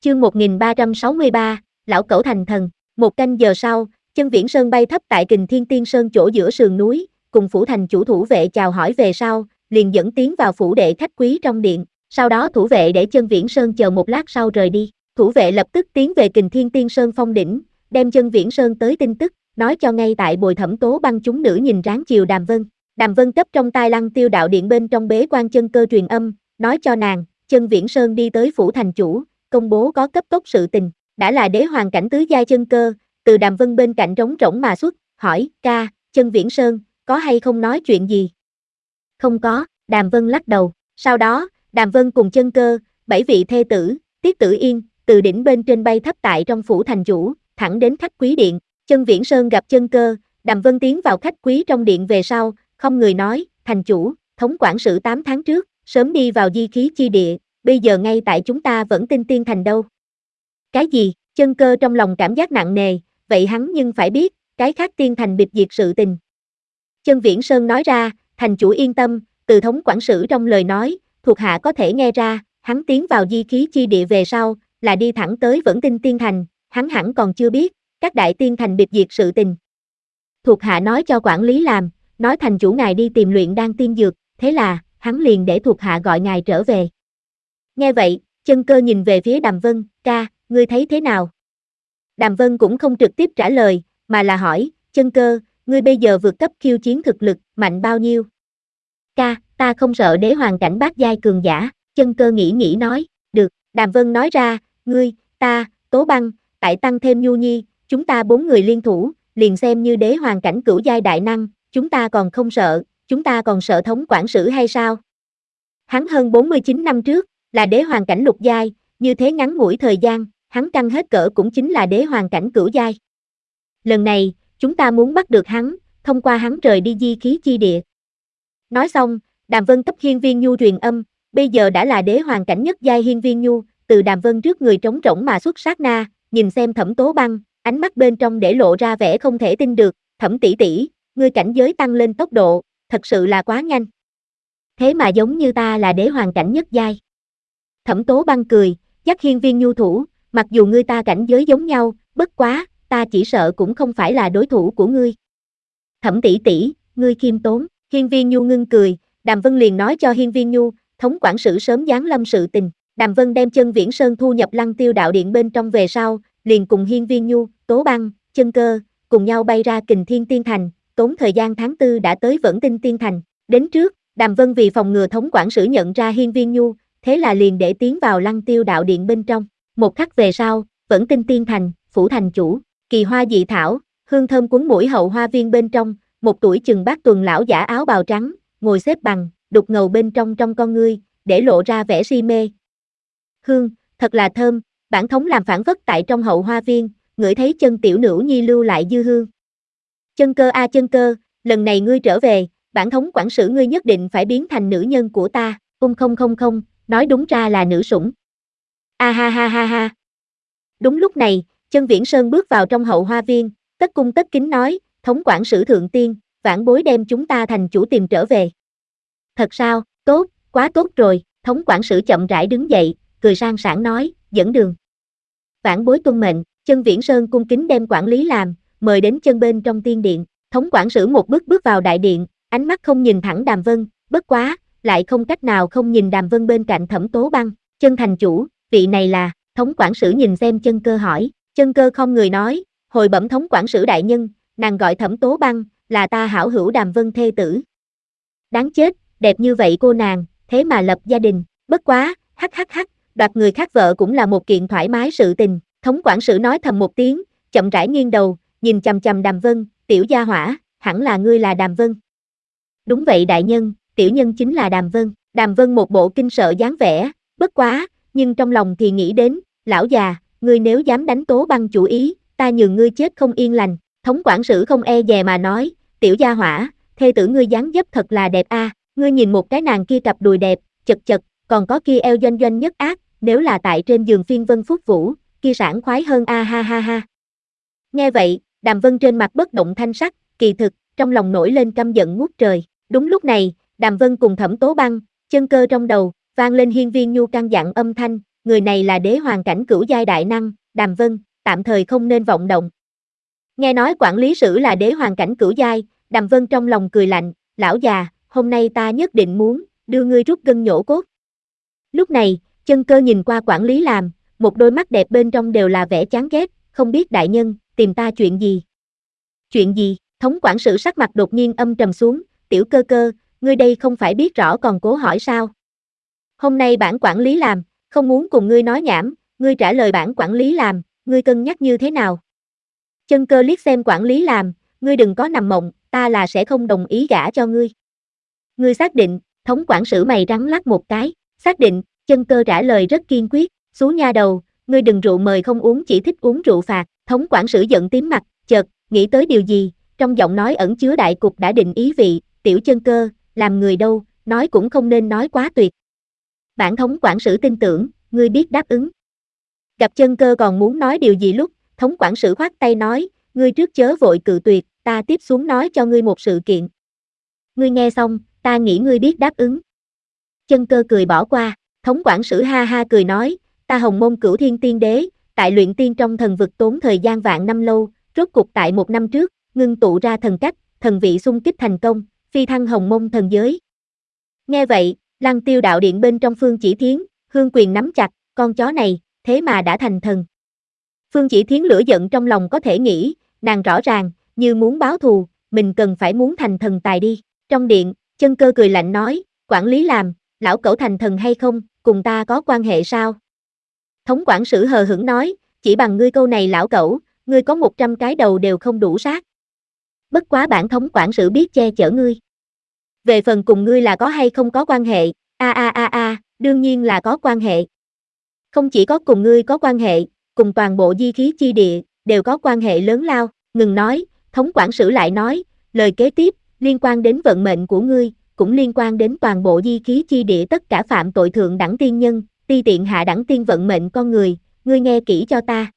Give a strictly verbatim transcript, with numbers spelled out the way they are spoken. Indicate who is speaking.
Speaker 1: Chương một nghìn ba trăm sáu mươi ba, lão cẩu thành thần. Một canh giờ sau, Chân Viễn Sơn bay thấp tại Kình Thiên Tiên Sơn chỗ giữa sườn núi, cùng phủ thành chủ thủ vệ chào hỏi về sau, liền dẫn tiến vào phủ đệ khách quý trong điện. Sau đó thủ vệ để Chân Viễn Sơn chờ một lát sau rời đi. Thủ vệ lập tức tiến về Kình Thiên Tiên Sơn phong đỉnh, đem Chân Viễn Sơn tới tin tức, nói cho ngay tại Bồi Thẩm Tố Băng chúng nữ nhìn ráng chiều Đàm Vân. Đàm Vân cấp trong tai Lăng Tiêu đạo điện bên trong bế quan chân cơ truyền âm, nói cho nàng, Chân Viễn Sơn đi tới phủ thành chủ, công bố có cấp tốc sự tình, đã là đế hoàng cảnh tứ giai chân cơ. Từ Đàm Vân bên cạnh trống rỗng mà xuất, hỏi, ca, Chân Viễn Sơn, có hay không nói chuyện gì? Không có, Đàm Vân lắc đầu. Sau đó, Đàm Vân cùng chân cơ, bảy vị thê tử, Tiết Tử Yên, từ đỉnh bên trên bay thấp tại trong phủ thành chủ, thẳng đến khách quý điện. Chân Viễn Sơn gặp chân cơ, Đàm Vân tiến vào khách quý trong điện về sau, không người nói, thành chủ, thống quản sự tám tháng trước, sớm đi vào di khí chi địa, bây giờ ngay tại chúng ta vẫn tinh tiên thành đâu. Cái gì? Chân cơ trong lòng cảm giác nặng nề, vậy hắn nhưng phải biết, cái khác tiên thành biệt diệt sự tình. Chân Viễn Sơn nói ra, thành chủ yên tâm, từ thống quản sự trong lời nói, thuộc hạ có thể nghe ra, hắn tiến vào di khí chi địa về sau, là đi thẳng tới vẫn tinh tiên thành, hắn hẳn còn chưa biết, các đại tiên thành biệt diệt sự tình. Thuộc hạ nói cho quản lý làm, nói thành chủ ngài đi tìm luyện đan tiên dược, thế là, hắn liền để thuộc hạ gọi ngài trở về. Nghe vậy, chân cơ nhìn về phía Đàm Vân, ca, ngươi thấy thế nào? Đàm Vân cũng không trực tiếp trả lời, mà là hỏi, chân cơ, ngươi bây giờ vượt cấp khiêu chiến thực lực, mạnh bao nhiêu? Ca, ta không sợ đế hoàng cảnh bát giai cường giả, chân cơ nghĩ nghĩ nói, được, Đàm Vân nói ra, ngươi, ta, Tố Băng, tại tăng thêm Nhu Nhi, chúng ta bốn người liên thủ, liền xem như đế hoàng cảnh cửu giai đại năng, chúng ta còn không sợ, chúng ta còn sợ thống quản sử hay sao? Hắn hơn bốn mươi chín năm trước, là đế hoàng cảnh lục giai, như thế ngắn ngủi thời gian, hắn căng hết cỡ cũng chính là đế hoàng cảnh cửu giai. Lần này, chúng ta muốn bắt được hắn, thông qua hắn rời đi di khí chi địa. Nói xong, Đàm Vân cấp Hiên Viên Nhu truyền âm, bây giờ đã là đế hoàng cảnh nhất giai Hiên Viên Nhu, từ Đàm Vân trước người trống rỗng mà xuất sát na, nhìn xem Thẩm Tố Băng, ánh mắt bên trong để lộ ra vẻ không thể tin được, Thẩm tỷ tỷ, ngươi cảnh giới tăng lên tốc độ, thật sự là quá nhanh. Thế mà giống như ta là đế hoàng cảnh nhất giai. Thẩm Tố Băng cười, dắt Hiên Viên Nhu thủ, mặc dù ngươi ta cảnh giới giống nhau, bất quá, ta chỉ sợ cũng không phải là đối thủ của ngươi. Thẩm tỷ tỷ, ngươi khiêm tốn. Hiên Viên Nhu ngưng cười, Đàm Vân liền nói cho Hiên Viên Nhu, thống quản sự sớm giáng lâm sự tình. Đàm Vân đem Chân Viễn Sơn thu nhập Lăng Tiêu đạo điện bên trong về sau, liền cùng Hiên Viên Nhu, Tố Băng, chân cơ, cùng nhau bay ra Kình Thiên Tiên Thành, tốn thời gian tháng tư đã tới Vẫn Tinh Tiên Thành. Đến trước, Đàm Vân vì phòng ngừa thống quản sự nhận ra Hiên Viên Nhu, thế là liền để tiến vào Lăng Tiêu đạo điện bên trong. Một khắc về sau, Vẫn Tinh Tiên Thành, phủ thành chủ, kỳ hoa dị thảo, hương thơm cuốn mũi hậu hoa viên bên trong, một tuổi chừng bát tuần lão giả áo bào trắng, ngồi xếp bằng, đục ngầu bên trong trong con ngươi, để lộ ra vẻ si mê. Hương, thật là thơm, bản thống làm phản vất tại trong hậu hoa viên, ngửi thấy chân tiểu nữ nhi lưu lại dư hương. Chân cơ a chân cơ, lần này ngươi trở về, bản thống quản sự ngươi nhất định phải biến thành nữ nhân của ta, không không không không, nói đúng ra là nữ sủng. A ha ha ha ha. Đúng lúc này, Chân Viễn Sơn bước vào trong hậu hoa viên, tất cung tất kính nói, thống quản sử thượng tiên, vãn bối đem chúng ta thành chủ tìm trở về. Thật sao, tốt, quá tốt rồi, thống quản sử chậm rãi đứng dậy, cười sang sảng nói, dẫn đường. Vãn bối tuân mệnh, Chân Viễn Sơn cung kính đem quản lý làm, mời đến chân bên trong tiên điện, thống quản sử một bước bước vào đại điện, ánh mắt không nhìn thẳng Đàm Vân, bất quá, lại không cách nào không nhìn Đàm Vân bên cạnh Thẩm Tố Băng, Chân thành chủ, vị này là, thống quản sử nhìn xem chân cơ hỏi, chân cơ không người nói, hồi bẩm thống quản sử đại nhân, nàng gọi Thẩm Tố Băng, là ta hảo hữu Đàm Vân thê tử. Đáng chết, đẹp như vậy cô nàng, thế mà lập gia đình, bất quá, hắc hắc hắc, đoạt người khác vợ cũng là một kiện thoải mái sự tình, thống quản sử nói thầm một tiếng, chậm rãi nghiêng đầu, nhìn chằm chằm Đàm Vân, tiểu gia hỏa, hẳn là ngươi là Đàm Vân. Đúng vậy đại nhân, tiểu nhân chính là Đàm Vân, Đàm Vân một bộ kinh sợ dáng vẻ, bất quá, nhưng trong lòng thì nghĩ đến, lão già, ngươi nếu dám đánh Tố Băng chủ ý, ta nhường ngươi chết không yên lành, thống quản sử không e dè mà nói, tiểu gia hỏa, thê tử ngươi dáng dấp thật là đẹp a, ngươi nhìn một cái nàng kia cặp đùi đẹp, chật chật, còn có kia eo doanh doanh nhất ác, nếu là tại trên giường phiên vân phúc vũ, kia sảng khoái hơn a ha ha ha. Nghe vậy, Đàm Vân trên mặt bất động thanh sắc, kỳ thực, trong lòng nổi lên căm giận ngút trời. Đúng lúc này, Đàm Vân cùng Thẩm Tố Băng, chân cơ trong đầu, vang lên Hiên Viên Nhu căn dặn âm thanh, người này là đế hoàng cảnh cửu giai đại năng, Đàm Vân, tạm thời không nên vọng động. Nghe nói quản lý sử là đế hoàng cảnh cửu giai, Đàm Vân trong lòng cười lạnh, lão già, hôm nay ta nhất định muốn, đưa ngươi rút gân nhổ cốt. Lúc này, Chân Cơ nhìn qua quản lý làm, một đôi mắt đẹp bên trong đều là vẻ chán ghét, không biết đại nhân, tìm ta chuyện gì? Chuyện gì? Thống quản sự sắc mặt đột nhiên âm trầm xuống, tiểu cơ cơ, ngươi đây không phải biết rõ còn cố hỏi sao? Hôm nay bản quản lý làm, không muốn cùng ngươi nói nhảm, ngươi trả lời bản quản lý làm, ngươi cân nhắc như thế nào? Chân Cơ liếc xem quản lý làm, ngươi đừng có nằm mộng, ta là sẽ không đồng ý gả cho ngươi. Ngươi xác định, thống quản sự mày rắn lắc một cái, xác định, Chân Cơ trả lời rất kiên quyết, xú nha đầu, ngươi đừng rượu mời không uống chỉ thích uống rượu phạt, thống quản sự giận tím mặt, chợt, nghĩ tới điều gì, trong giọng nói ẩn chứa đại cục đã định ý vị, tiểu Chân Cơ, làm người đâu, nói cũng không nên nói quá tuyệt. Bản thống quản sự tin tưởng, ngươi biết đáp ứng. Gặp Chân Cơ còn muốn nói điều gì lúc, thống quản sự khoát tay nói, ngươi trước chớ vội cự tuyệt, ta tiếp xuống nói cho ngươi một sự kiện. Ngươi nghe xong, ta nghĩ ngươi biết đáp ứng. Chân Cơ cười bỏ qua, thống quản sự ha ha cười nói, ta Hồng Môn Cửu Thiên Tiên Đế, tại luyện tiên trong thần vực tốn thời gian vạn năm lâu, rốt cục tại một năm trước, ngưng tụ ra thần cách, thần vị xung kích thành công, phi thăng Hồng Môn thần giới. Nghe vậy, Lăng Tiêu đạo điện bên trong Phương Chỉ Thiến, Hương quyền nắm chặt, con chó này, thế mà đã thành thần. Phương Chỉ Thiến lửa giận trong lòng có thể nghĩ, nàng rõ ràng, như muốn báo thù, mình cần phải muốn thành thần tài đi. Trong điện, Chân Cơ cười lạnh nói, quản lý làm, lão cẩu thành thần hay không, cùng ta có quan hệ sao? Thống quản sự hờ hững nói, chỉ bằng ngươi câu này lão cẩu, ngươi có một trăm cái đầu đều không đủ sát. Bất quá bản thống quản sự biết che chở ngươi. Về phần cùng ngươi là có hay không có quan hệ, a a a a, đương nhiên là có quan hệ. Không chỉ có cùng ngươi có quan hệ, cùng toàn bộ di khí chi địa, đều có quan hệ lớn lao, ngừng nói, thống quản sự lại nói, lời kế tiếp, liên quan đến vận mệnh của ngươi, cũng liên quan đến toàn bộ di khí chi địa tất cả phạm tội thượng đẳng tiên nhân, ti tiện hạ đẳng tiên vận mệnh con người, ngươi nghe kỹ cho ta.